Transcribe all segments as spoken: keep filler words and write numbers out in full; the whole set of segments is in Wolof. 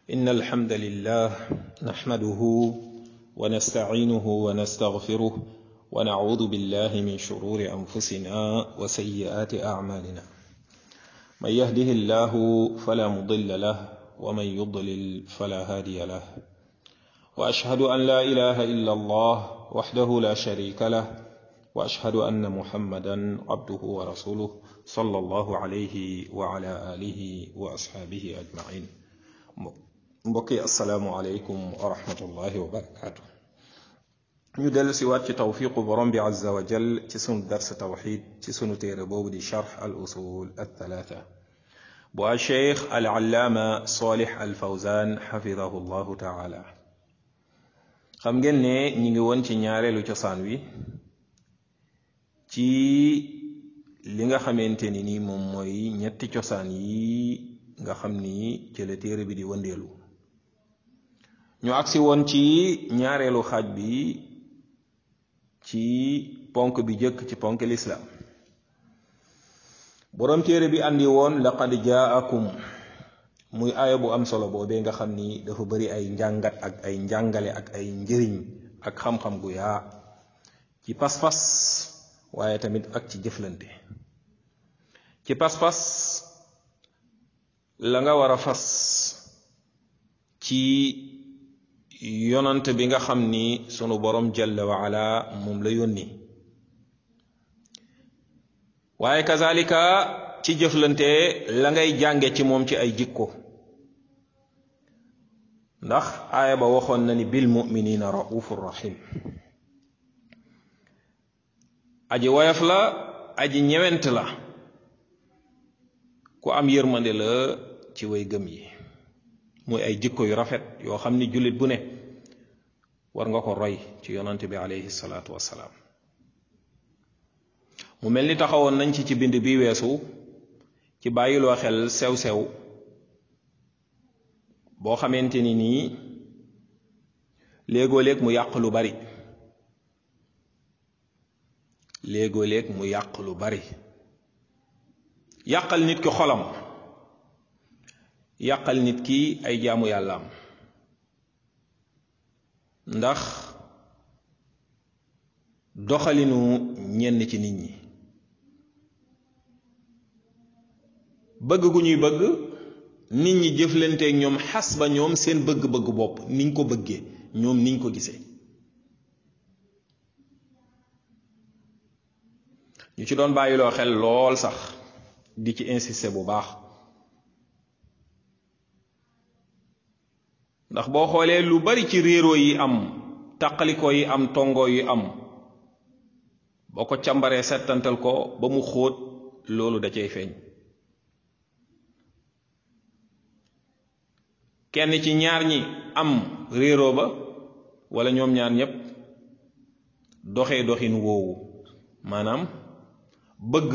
إن الحمد لله نحمده ونستعينه ونستغفره ونعوذ بالله من شرور أنفسنا وسيئات أعمالنا من يهده الله فلا مضل له ومن يضلل فلا هادي له وأشهد أن لا إله إلا الله وحده لا شريك له وأشهد أن محمدا عبده ورسوله صلى الله عليه وعلى آله وأصحابه أجمعين. mbokki asalaamualeykum wa rahmatullahi wa barakaatu. ñu dellu si waat ci tawfiqu borom bi azza wa jal ci sunu dars tawxid ci sunu téere boobu di charx al usul al thalatha bu al cheikh al allaama salih al fawzan xafidahu llahu taala. xam ngeen ne ñi ngi woon ci ñaareelu cosaan wi ci li nga xamante ni ni moom mooy ñetti cosaan yi nga xam ni ci la téere bi di wëndeelu. ñu agsi woon ci ñaareelu xaaj bi ci ponk bi jëkk ci ponk lislaam. boroom téere bi andi woon laqad jaakum muy aaya bu am solo boobee nga xam ni dafa bari ay njàngat ak ay njàngale ak ay njëriñ ak xam-xam gu yaa ci pas-pas waaye tamit ak ci jëflante. ci pas-pas la nga war a fas ci yonant bi nga xam ni sunu borom jalla wa ala moom la yónni, waaye kazalika ci jëflante la ngay jànge ci moom ci ay jikko, ndax aaya ba waxoon na ni bil muminina raufur rahim, aji woyof la aji ñewent la, ku am yërmande la ci way gëm yi. muy ay jikko yu rafet yoo xam ni jullit bu ne war nga ko roy ci yonante bi alayhi salaatu wassalaam. mu mel ni taxawoon nañ ci ci bind bi weesu ci bàyyiloo xel sew-sew boo xamante ni nii léegoo-léeg mu yàq lu bari léegoo-léeg mu yàq lu bari yàqal nit ki xolam, yàqal nit ki ay jaamu yàllaam, ndax doxalinu ñenn ci nit ñi bëgg gu ñuy bëgg nit ñi jëflanteek ñoom xas ba ñoom seen bëgg-bëgg bopp niñ ko bëggee ñoom niñ ko gisee. ñu ci doon bàyyiloo xel lool sax di ci insister bu baax, ndax boo xoolee lu bari ci réeroo yi am, tàqalikoo yi am, tongoo yi am, boo ko càmbaree settantal ko ba mu xóot loolu da cay feeñ. kenn ci ñaar ñi am réeroo ba wala ñoom ñaar ñépp doxee doxin woowu, maanaam bëgg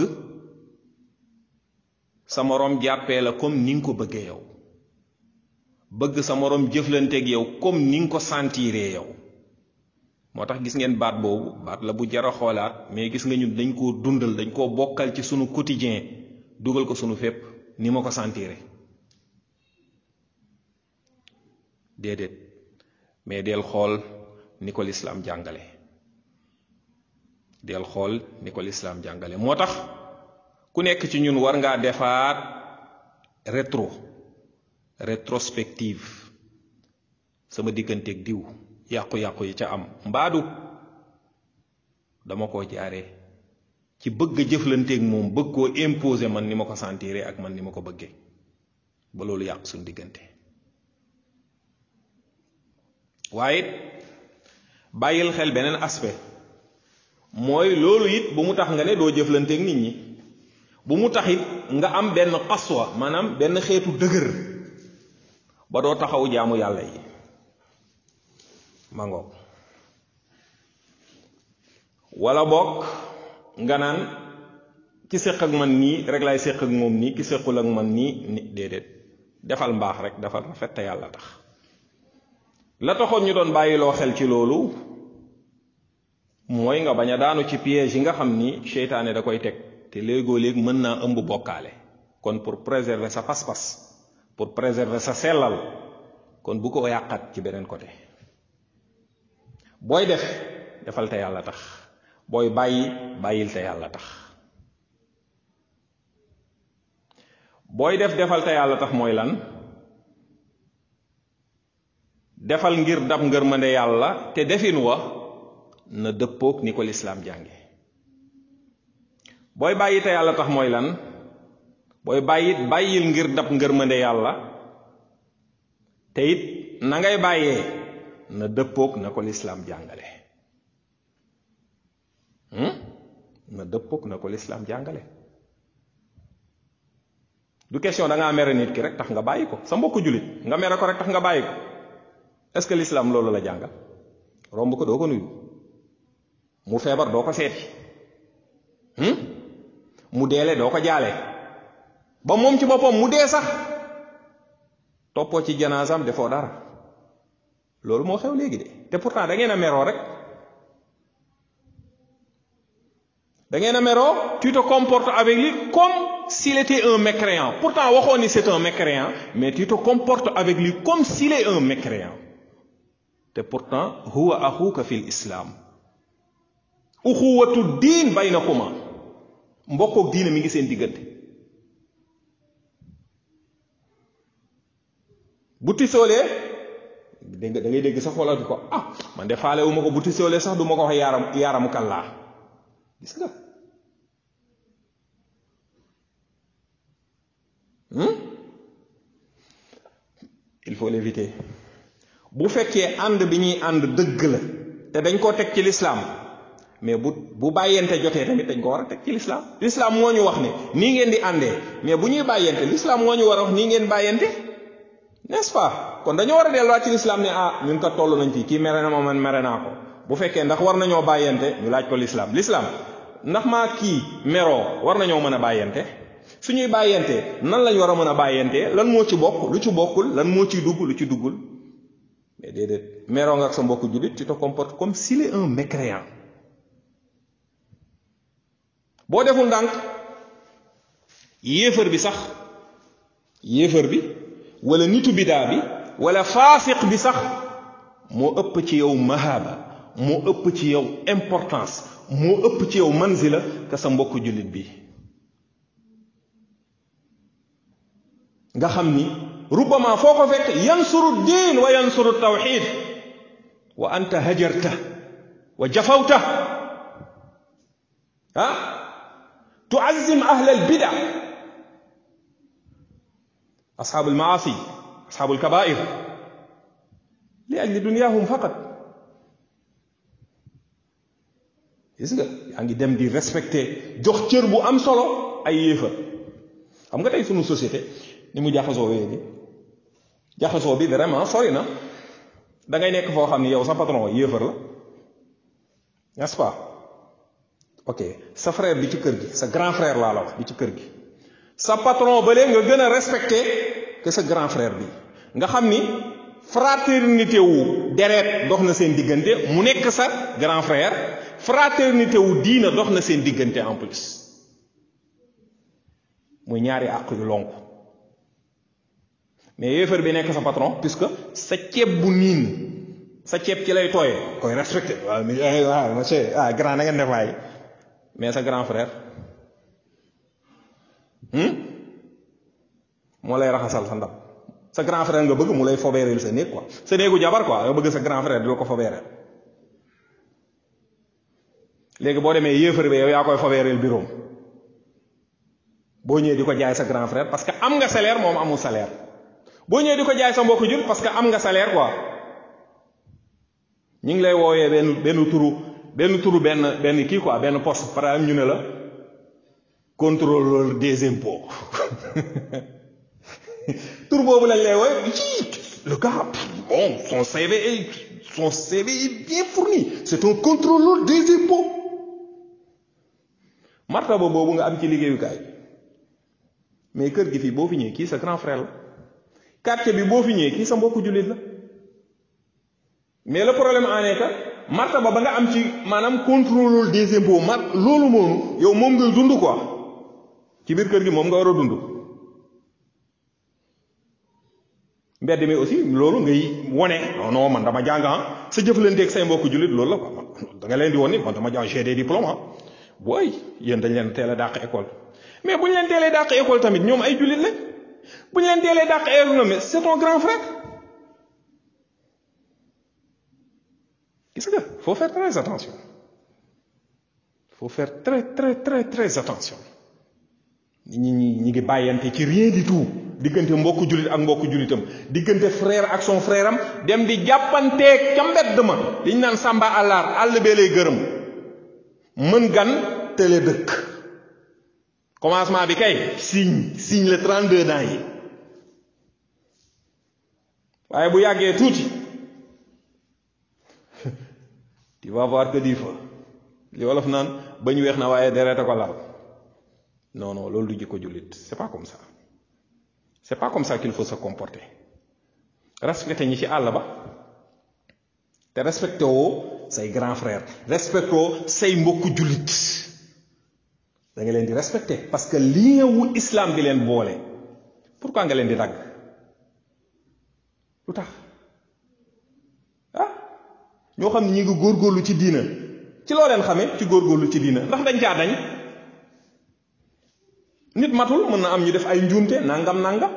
sa moroom jàppee la comme ni nga ko bëggee yow, bëgg sa moroom jëflanteeg yow comme ni nga ko sentiree yow. moo tax gis ngeen baat boobu baat la bu jara xoolaat, mais gis nga ñun dañ koo dundal, dañ koo bokkal ci sunu quotidien, dugal ko sunu fépp ni ma ko sentiree. déedéet, mais del xool ni ko lislaam jàngale, del xool ni ko lislaam jàngale. moo tax ku nekk ci ñun war ngaa defaat rétro rétrospective sama digganteeg diw, yàqu-yàqu yi ca am mbaadu dama koo jaaree ci bëgg jëflanteeg moom, bëgg koo imposer man ni ma ko sentiree ak man ni ma ko bëggee, ba loolu yàq suñu diggante. waaye bàyyil xel beneen aspect, mooy loolu it bu mu tax nga ne doo jëflanteeg nit ñi, bu mu tax it nga am benn xaswa, maanaam benn xeetu dëgër ba doo taxaw jaamu yàlla yi. mangoog wala bokk nga naan ki séq ak man nii rek lay séq ak moom nii, ki séqul ak man nii ni déedéet, defal mbaax rek, defal rafet te yàlla tax. la taxoon ñu doon bàyyiloo xel ci loolu mooy nga bañ a daanu ci piège yi nga xam ni seytaane da koy teg, te léegoo léeg mën naa ëmb bokkaale. kon pour préserver sa pas-pas, pour préserver sa sellal, kon bu ko yàqat ci beneen côté. booy def defal te yàlla tax, booy bàyyi bàyyil te yàlla tax. booy def defal te yàlla tax mooy lan? defal ngir dab ngërmande yàlla te defin wa na dëppoog ni ko lislaam jànge. booy bàyyi te yàlla tax mooy lan? booy bàyyit bàyyil ngir dab ngërmande yàlla te it na ngay bàyyee na dëppoog na ko lislaam jàngale. na dëppoog na ko lislaam jàngale. du question da ngaa mere nit ki rek tax nga bàyyi ko, sa mbokku jullit nga mere ko rek tax nga bàyyi ko. est-ce que l'islam loolu la jàngal? romb ko doo ko nuyu, mu feebar doo ko seeti, mu deele doo ko jaale, ba moom ci boppam mu dee sax toppoo ci janaasam defoo dara. loolu moo xew léegi de, te pourtant da ngeen a meroo rek, da ngeen a meroo. Tu te comportes avec lui comme s'il était un mécréant. Pourtant waxoon ni c'est un mécréant, mais tu te comportes avec lui comme s'il est un mécréant. te pourtant huwa axuka fil islam, uxuwatu diin baynakuma, mbokkook diine mi ngi seen diggante. bu tisoolee dégg nga da ngay dégg sax xoolal ko, ah man de faale wu ma ko, bu tisoolee sax du ma ko wax yaaram yaaramu kallaa. gis nga il faut l'éviter. bu fekkee ànd bi ñuy ànd dëgg la te dañ koo teg ci lislaam, mais bu bu bàyyente jotee tamit dañ ko war a teg ci lislaam. lislaam moo ñu wax ne nii ngeen di àndee, mais bu ñuy bàyyente lislaam moo ñu war a wax nii ngeen bàyyente, n'est-ce pas? kon dañoo war a delluwaat ci lislaam ne ah ñun kat toll nañ fii, kii mere na ma, man mere naa ko. bu fekkee ndax war nañoo bàyyente, ñu laaj ko lislaam. lislaam ndax maa kii meroo war nañoo mën a bàyyente? suñuy bàyyente nan lañ war a mën a bàyyente? lan moo ci bokk, lu ci bokkul, lan moo ciy dugg, lu ci duggul? mais déedéet, meroo nga ak sa mbokku jullit, tu te comportes comme s'il est un mécréant. boo deful ndànk yéefar bi sax, yéefar bi wala nitu bidaa bi wala faasiq bi sax moo ëpp ci yow mahaba, moo ëpp ci yow importance, moo ëpp ci yow manzila ka sa mbokku jullit bi. nga xam ni rubbama foo ko fekk yansuru diin wa yansuru tawxid wa anta hajarta wa jafawta. ah tuazzim ahla albida, asxaabu almaasi, asxaabu alkabair, li ajli dunyahum faqat. gis nga yaa ngi dem di respecté, jox cër bu am solo ay yéefar. xam nga tey sunu société ni mu jaxasoo wee ni jaxasoo bi vraiment sori na. da ngay nekk foo xam ni yow sa patron yéefar la, n'est-ce pas? ok, sa frère bi ci kër gi, sa grand frère laa la wax bi ci kër gi, sa patron ba léegi nga gën a respecté que sa grand frère bi. nga xam ni fraternité wu deret dox na seen diggante, mu nekk sa grand frère. fraternité wu diina dox na seen diggante en plus, muy ñaari àq yu lonku. mais yéefar bi nekk sa patron, puisque sa ceeb bu niin, sa ceeb ci lay tooyee, koy respecté. waaw waaw monsieur ah grand na ngeen def waay. mais sa grand frère moo lay raxasal sa ndab. sa grand frère nga bëgg mu lay fobeereel sa néeg quoi, sa néegu jabar quoi, nga bëgg sa grand frère di la ko fobeereel. léegi boo demee yéefar bi yow yaa koy fobeereel bureau boo ñëwee di ko jaay sa grand frère parce que am nga salaire, moom amul salaire. boo ñëwee di ko jaay sa mbokku jul parce que am nga salaire quoi. ñu ngi lay woowee benn benn turu benn turu benn benn kii quoi, benn poste, par exemple ñu ne la contrôleur des impôts. tur boobu lañ lay woowe. le gars bon son C V est son C V est bien fourni, c'est un contrôleur des impôts. martaba boobu nga am ci liggéeyukaay, mais kër gi fii boo fi ñëwee kii sa grand frère la. quartier bi boo fi ñëwee kii sa mbokku jullit la. mais le problème en est que martaba ba nga am ci maanaam contrôleur des impôts, mar loolu moom yow moom ngay dund quoi, ci biir kër gi moom nga war a dund. mbedd mi aussi loolu ngay wone non non man dama jàng sa jëflanteeg say mbokku jullit loolu la quoi da nga leen di woon ni man dama jàng j'ai des diplômes booy yéen dañ leen teel a dàq école mais bu ñu leen teelee dàq école tamit ñoom ay jullit lañ bu ñu leen teelee dàq école mais c'est ton grand frère gis nga faut faire très attention faut faire très très très très attention ñi ñi ñi ngi bàyyante ci rien du tout diggante mbokku jullit ak mbokku jullitam diggante frère ak son frère am dem di jàppanteeg ca mbedd ma liñ naan sàmba àllar àll bee lay gërëm mën gan tële dëkk commencement bi kay signe signe le trente-deux ans yi waaye bu yàggee tuuti tu vas voir que du feu li wolof naan ba ñu weex na waaye deret a ko laal non non loolu du jikko jullit c'est pas comme ça c'est pas comme ça qu'il faut se comporter respecter ñi ci àll ba te respecté woo say grand frère respecté woo say mbokku jullit da nga leen di respecté parce que lien wu islam bi leen boole pourquoi nga leen di dagg lu tax ah ñoo xam ne ñi ngi góorgóorlu ci diina ci loo leen xamee ci góorgóorlu ci diina ndax dañ caa dañ nit matul mën na am ñu def ay njuumte nangam nangam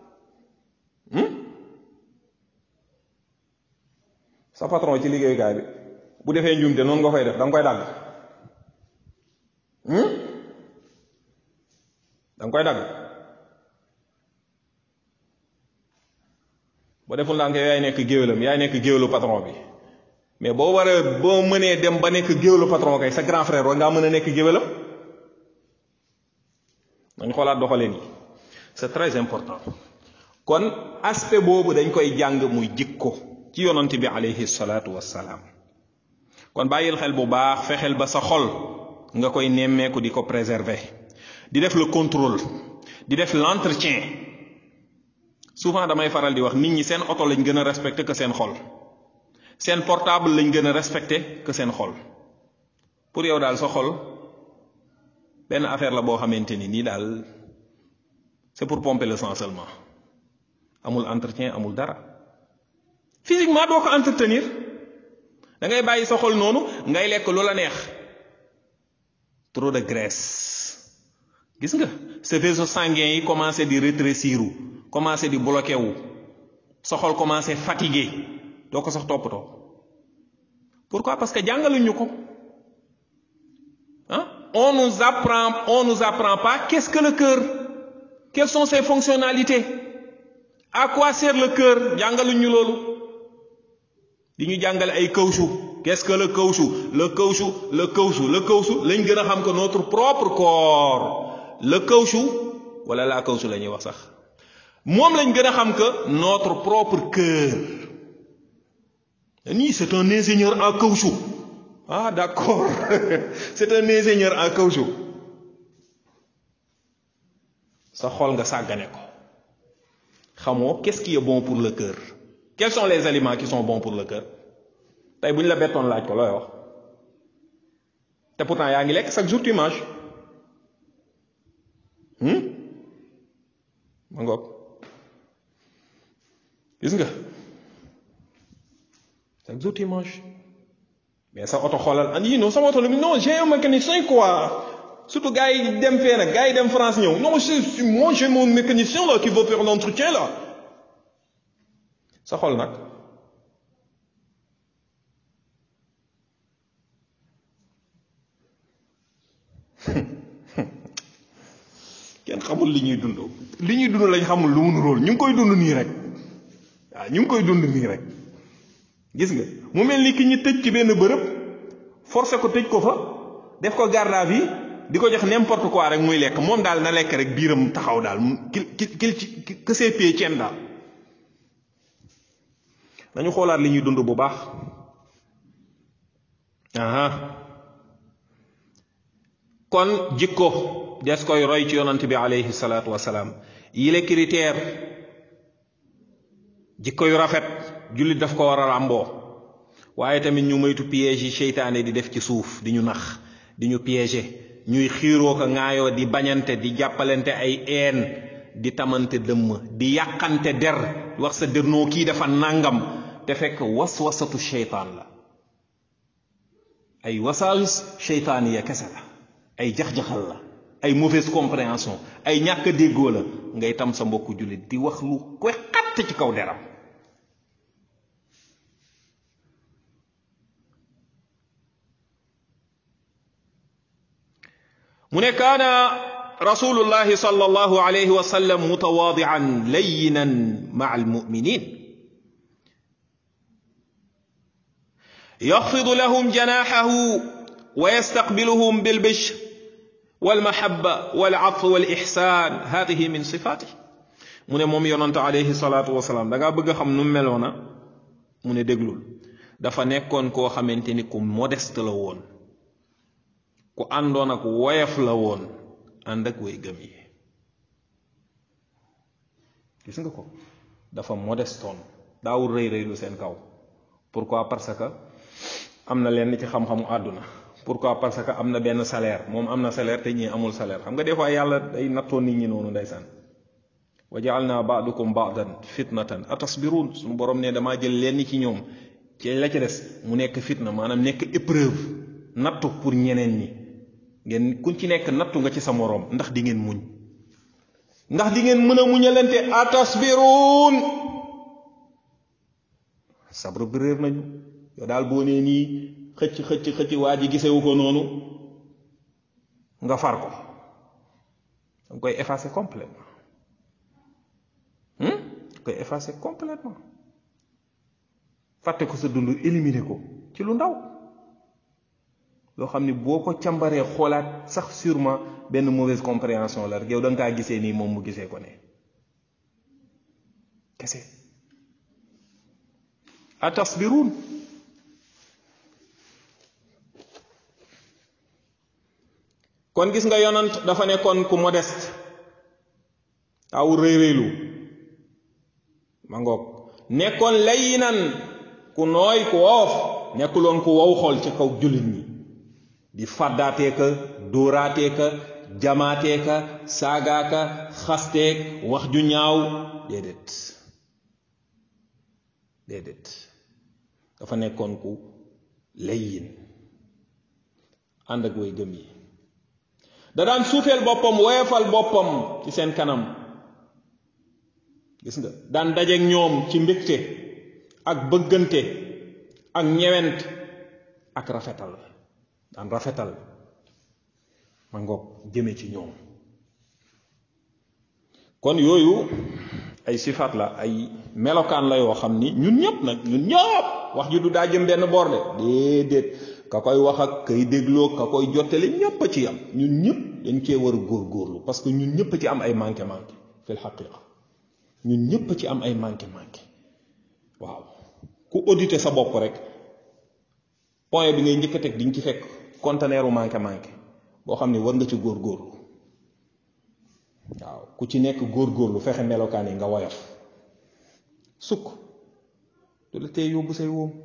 sa patron ci liggéeyukaay bi bu defee njuumte noonu nga koy def da nga koy dagg da nga koy dagg boo deful ndànk yaay nekk géwélam yaay nekk géwélu patron bi mais boo waree boo mënee dem ba nekk géwélu patron kay sa grand frère war ngaa mën a nekk géwélam nañ xoolaat doxaleen yi c'est très important kon aspect boobu dañ koy jàng muy jikko ci yonent bi alayhi salaatu wassalaam kon bàyyil xel bu baax fexeel ba sa xol nga koy nemmeeku di ko préserver di def le contrôle di def l'entretien souvent damay faral di wax nit ñi seen oto lañ gën a respecté que seen xol seen portable lañ gën a respecté que seen xol pour yow daal sa xol benn affaire la boo xamante ni nii daal c'est pour pomper le sang seulement amul entretien amul dara physiquement doo ko entretenir da ngay bàyyi sa xol noonu ngay lekk lu la neex trop de graisse gis nga sa vaisseau sanguin yi commencé di rétrécir commencé di bloqué wu sa xol commencé fatigué doo ko sax toppatoo pourquoi parce que jàngaluñu ko ah on nous apprend on nous apprend pas qu'est-ce que le cœur quelles sont ses fonctionnalités à quoi sert le cœur jàngaluñu loolu di ñu jàngale ay caoutchouc qu'est-ce que le caoutchouc le caoutchouc le caoutchouc le caoutchouc lañ gën a xam que notre propre corps le caoutchouc wala la caoutchouc la ñuy wax sax moom lañ gën a xam que notre propre cœur nii c'est un ingénieur en caoutchouc ah d'accord c'est un ingénieur en caoutchouc sa xol nga sàggane ko xamoo qu'est-ce qui est bon pour le cœur quels sont les aliments qui sont bons pour le cœur tey bu ñu la bettoon laaj ko looy wax te pourtant yaa ngi lekk chaque jour tu manges ma ngoog gis nga chaque jour tu manges mais sa oto xoolal an yi non sama oto la non j'ai un mécanicien quoi surtout gars yi dem fee nag gars yi dem France ñëw non c'est moi j'ai mon mécanicien là qui veut faire l'entretien là sa xol nag kenn xamul li ñuy dund li ñuy dund lañ xamul lu mu nuróol ñu ngi koy dund nii rek waaw ñu ngi koy dund nii rek gis nga mu mel ni ki ñu tëj ci benn bërëb forcé ko tëj ko fa def ko garde à vue di ko jox n'importe quoi rek muy lekk moom daal na lekk rek biiram taxaw daal kil kil ci que ses pieds tiennent daal dañu xoolaat li ñuy dund bu baax aha kon jikko des koy roy ci yonant bi alayhi salaatu wasalaam yile critère jikko yu rafet jullit daf ko war a ràmboo waaye tamit ñu moytu piège yi seytaane di def ci suuf di ñu nax di ñu piéger ñuy xiiroo ko ŋaayoo di bañante di jàppalante ay een di tamante dëmm di yàqante der wax sa dërnoo kii dafa nangam te fekk waswasatu sheytaan la ay wasaawis sheytaaniya kese la ay jax-jaxal la ay mauvaise compréhension ay ñàkk a déggoo la ngay tam sa mbokku jullit di wax lu koy xatt ci kaw deram mu ne kaana rasulullahi sallallahu alayhi wa sallam mutawaadi'an layyinan ma'a al-mu'minin yaxfidu lahum janahahu wa yastaqbiluhum bil-bishr wal-mahabba wal-'atf wal-ihsan hadihi min sifatihi mu ne moom yonante alayhi salatu wasalaam da ngaa bëgg a xam nu meloona mu ne déglul dafa nekkoon koo xamante ni ku modeste la woon ku àndoon ak woyof la woon ànd ak way gëm yi gis nga ko dafa modestoon daawul rëy rëylu seen kaw pourquoi parce que am na leen ci xam-xamu àdduna pourquoi parce que am na benn salaire moom am na salaire te ñii amul salaire xam nga des fois yàlla day nattoon nit ñi noonu ndeysaan wa ja'alna ba'dukum ba'dan fitnatan atasbirun suñu borom ne damaa jël leen ci ñoom ci la ci des mu nekk fitna maanaam nekk épreuve nattu pour ñeneen ñi ngeen kuñ ci nekk nattu nga ci sa moroom ndax di ngeen muñ ndax di ngeen mën a muñalante atasbirun sabru bi réer nañu yow daal boo nee nii xëcc xëcc xëcc waa ji gisewu ko noonu nga far ko danga koy effacer complètement hmm koy effacer complètement fàtte ko sa dund éliminer ko ci lu ndaw loo xam ni boo ko càmbaree xoolaat sax sûrement benn mauvaise compréhension la rek yow da nga kaa gisee nii moom mu gisee ko ne kese atasbiruun kon gis nga yonant dafa nekkoon ku modeste taawul rëy rëylu ma ngoog nekkoon layinan ku nooy ku woof nekkuloon ku wow xol ci kaw jullit ñi di fàddaatee ka dóoraatee ka jamaatee ka saagaa ka xasteeg wax ju ñaaw déedéet déedéet dafa nekkoon ku layin ànd ak way gëm yi da daan suufeel boppam woyofal boppam ci seen kanam gis nga daan dajeek ñoom ci mbégte ak bëggante ak ñewent ak rafetal daan rafetal ma ngoog jëme ci ñoom kon yooyu ay sifaat la ay melokaan la yoo xam ni ñun ñëpp nag ñun ñëpp wax ji du daa jëm benn boor de déedéet ka koy wax ak kay dégloo ka koy jottali ñëpp a ci am ñun ñëpp dañ cee war a góorgóorlu parce que ñun ñëpp ci am ay manqué manqué fil haqiqa ñun ñëpp ci am ay manqué manqué waaw ku auditer sa bopp rek point bi ngay njëkk a teg di nga ci fekk conteneur u manqué manqué boo xam ne war nga ci góorgóorlu waaw ku ci nekk góorgóorlu fexe melokaan yi nga woyof sukk du la tey yóbbu say wóom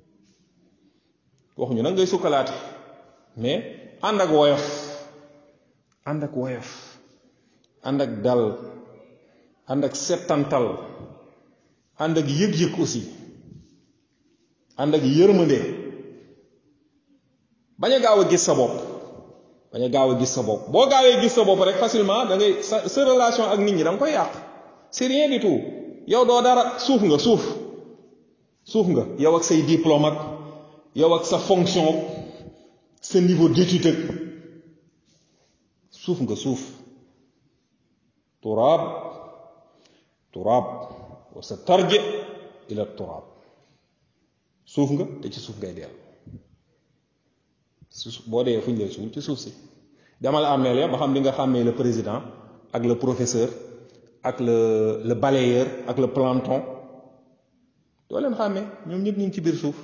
waxuñu nag ngay sukkalaate mais ànd ak woyof ànd ak woyof ànd ak dal ànd ak settantal ànd ak yëg-yëg aussi ànd ak yërmande bañ a gaaw a gis sa bopp bañ a gaaw a gis sa bopp boo gaawee gis sa bopp rek facilement da ngay sa sa relation ak nit ñi da nga koy yàq c'est rien du tout yow doo dara suuf nga suuf suuf nga yow ak say diplôme ak yow ak sa fonction sa niveau d'étude ak suuf nga suuf turaab turaab wa sa tarje ila turaab suuf nga te ci suuf ngay dellu su boo dee fu ñu lay suul ci suuf si demal armeel ya ba xam li nga xàmmee le président ak le professeur ak le le balayeur ak le planton doo leen xàmmee ñoom ñëpp ñu ngi ci biir suuf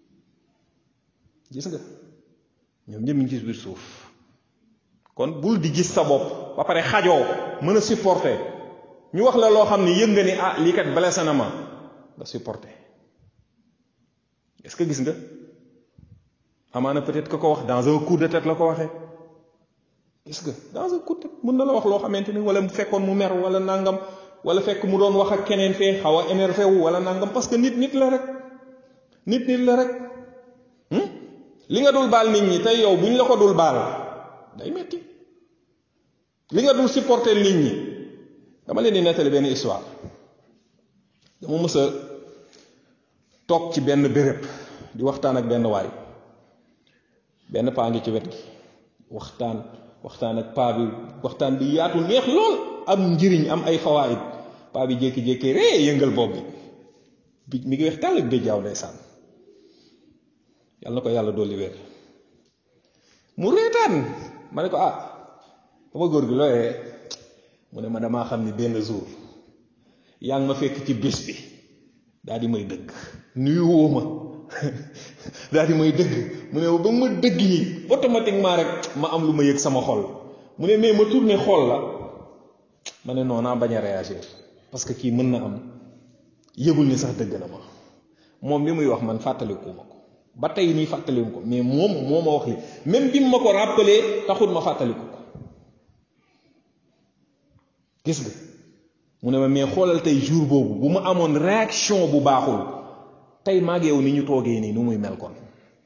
gis nga ñoom ñëpp ñu ngi ci biir suuf kon bul di gis sa bopp ba pare xajoo mën a supporter ñu wax la loo xam ne yëg nga ni ah lii kat blessé na ma nga supporter est-ce que gis nga amaana peut-être que ko wax dans un coup de tête la ko waxee gis nga dans un coup de tête mën na la wax loo xamante ni wala mu fekkoon mu mer wala nangam wala fekk mu doon wax ak keneen fee xaw a énervé wu wala nangam parce que nit nit la rek nit nit la rek li nga dul baal nit ñi tey yow bu ñu la ko dul baal day metti li nga dul supporter nit ñi. dama leen di nettali benn histoire dama mës a toog ci benn béréb di waxtaan ak benn waay benn paa ngi ci wet gi waxtaan waxtaan ak paa bi waxtaan bi yaatu neex lool am njëriñ am ay fawaayid paa bi jékki-jékki ree yëngal bopp bi mi ngi weex tàll bi jaaw ndeysaan yàlla na ko yàlla dolli wér mu reetaan ma ne ko ah sama góor gi looyee mu ne ma damaa xam ni benn jour yaa ngi ma fekk ci bés bi daal di may dëgg nuyu woo ma daal di may dëgg mu ne ba ma dëgg ñi automatiquement rek ma am lu ma yëg sama xol mu ne mais ma tourné xool la ma ne non naa bañ a réagir parce que kii mën na am yëgul ni sax dëgg na ma moom li muy wax man fàttaliku ma ko ba tey nii fàttaliku ko mais moom moo ma wax li même bi ma ko rappelé taxul ma fàttaliku ko gis nga mu ne ma mais xoolal tey jour boobu bu ma amoon réaction bu baaxul tey maa ngi yow ni ñu toogee nii nu muy mel kon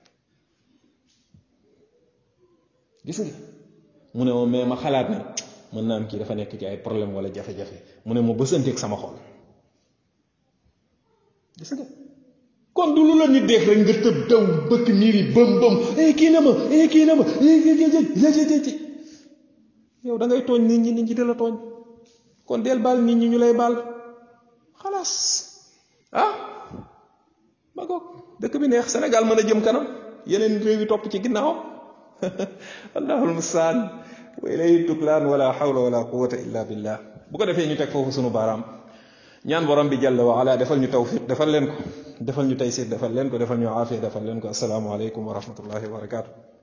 gis nga mu ne ma mais ma xalaat ne mën naa am kii dafa nekk ci ay problème wala jafe-jafe mu ne ma bësanteeg sama xol gis nga kon du lu la nit def rek nga tëb daw bëkk niir yi bëm bëm eh kii na ma eh kii na ma yow da ngay tooñ nit ñi nit ñi di la tooñ kon del baal nit ñi ñu lay baal xalaas ah ba goog dëkk bi neex Sénégal mën a jëm kanam yeneen réew yi topp ci ginnaaw allahul mustaan wa ilayhi tuklaan wala hawla wala quwwata illa billah bu ko defee ñu teg foofu sunu baaraam ñaan borom bi jalla wa ala defal ñu tawfiq defal leen ko defal ñu taysir defal leen ko defal ñu aafiya defal leen ko assalaamu aleykum wa rahmatullahi wa barakatuh